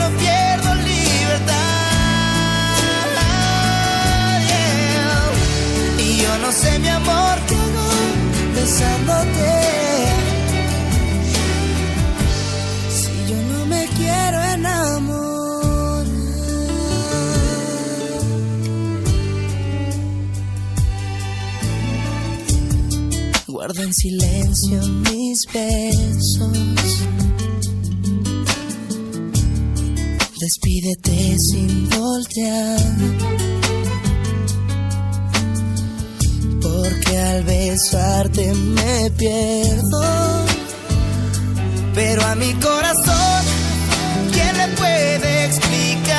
gano pierdo libertad. Yeah. Y yo no sé, mi amor, qué hago besándote. Si yo no me quiero enamorar. Guardo en silencio mis besos. Despídete sin voltear, porque al besarte me pierdo. Pero a mi corazón, ¿quién le puede explicar?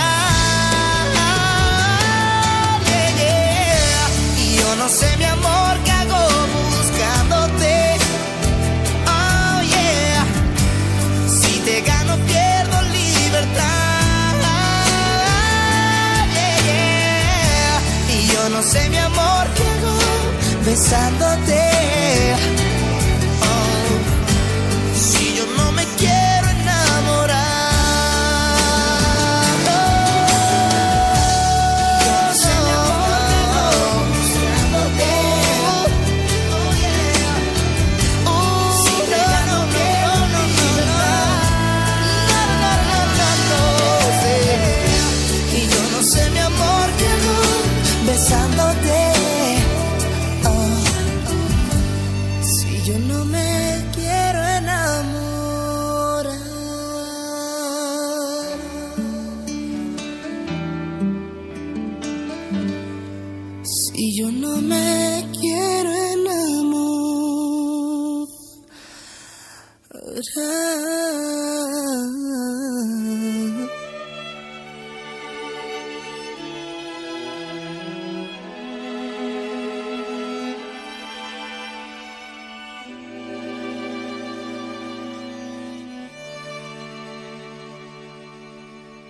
Yeah, yeah. Y yo no sé, mi amor, qué hago buscándote. Oh yeah. Si te gano pierdo libertad. Yo no sé, mi amor, qué hago besándote. Oh, si yo no me quiero enamorar. Oh, yo no sé, mi amor, qué hago buscándote. Oh, yeah. Oh, si te gano pierdo libertad. No. Y yo no sé, mi amor, qué hago besándote. Oh, si yo no me quiero enamorar. Si yo no me quiero enamorar.